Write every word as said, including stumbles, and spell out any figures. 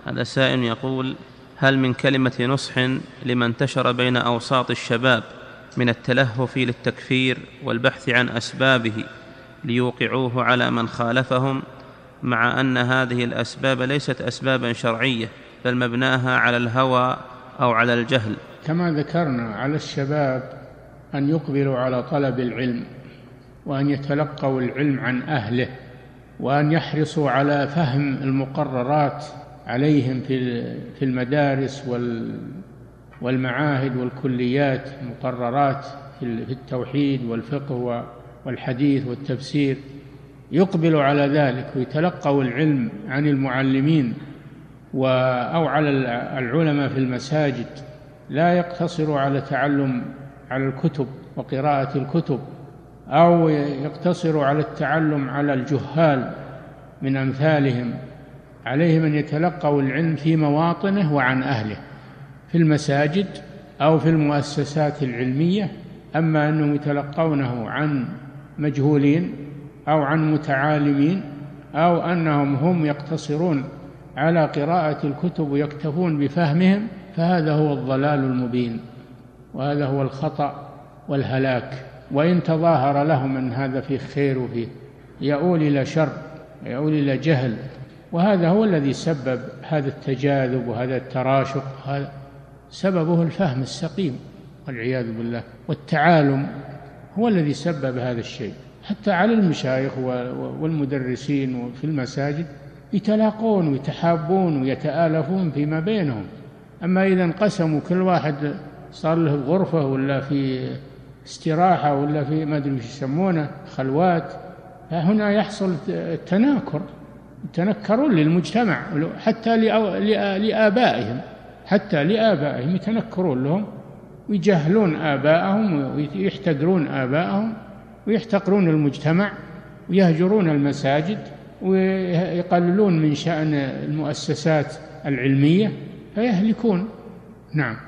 هذا سائل يقول: هل من كلمة نصح لما انتشر بين أوساط الشباب من التلهف للتكفير والبحث عن أسبابه ليوقعوه على من خالفهم، مع أن هذه الأسباب ليست أسبابا شرعية بل مبناها على الهوى أو على الجهل؟ كما ذكرنا، على الشباب أن يقبلوا على طلب العلم، وأن يتلقوا العلم عن أهله، وأن يحرصوا على فهم المقررات عليهم في المدارس والمعاهد والكليات، مقررات في التوحيد والفقه والحديث والتفسير، يقبلوا على ذلك ويتلقوا العلم عن المعلمين أو على العلماء في المساجد، لا يقتصروا على تعلم على الكتب وقراءة الكتب، أو يقتصروا على التعلم على الجهال من أمثالهم. عليهم أن يتلقوا العلم في مواطنه وعن أهله، في المساجد أو في المؤسسات العلمية. أما أنهم يتلقونه عن مجهولين أو عن متعالمين، أو أنهم هم يقتصرون على قراءة الكتب ويكتفون بفهمهم، فهذا هو الضلال المبين، وهذا هو الخطأ والهلاك. وإن تظاهر لهم أن هذا فيه خير وفيه، يؤول إلى شر، يؤول إلى جهل، وهذا هو الذي سبب هذا التجاذب وهذا التراشق. هذا سببه الفهم السقيم والعياذ بالله، والتعالم هو الذي سبب هذا الشيء. حتى على المشايخ والمدرسين في المساجد يتلاقون ويتحابون ويتآلفون فيما بينهم. أما إذا انقسموا، كل واحد صار له غرفة ولا في استراحة ولا في ما أدري وش يسمونه خلوات، فهنا يحصل التناكر، يتنكرون للمجتمع، حتى لآبائهم، حتى لآبائهم يتنكرون لهم ويجهلون آبائهم ويحتقرون آبائهم ويحتقرون المجتمع ويهجرون المساجد ويقللون من شأن المؤسسات العلمية، فيهلكون. نعم.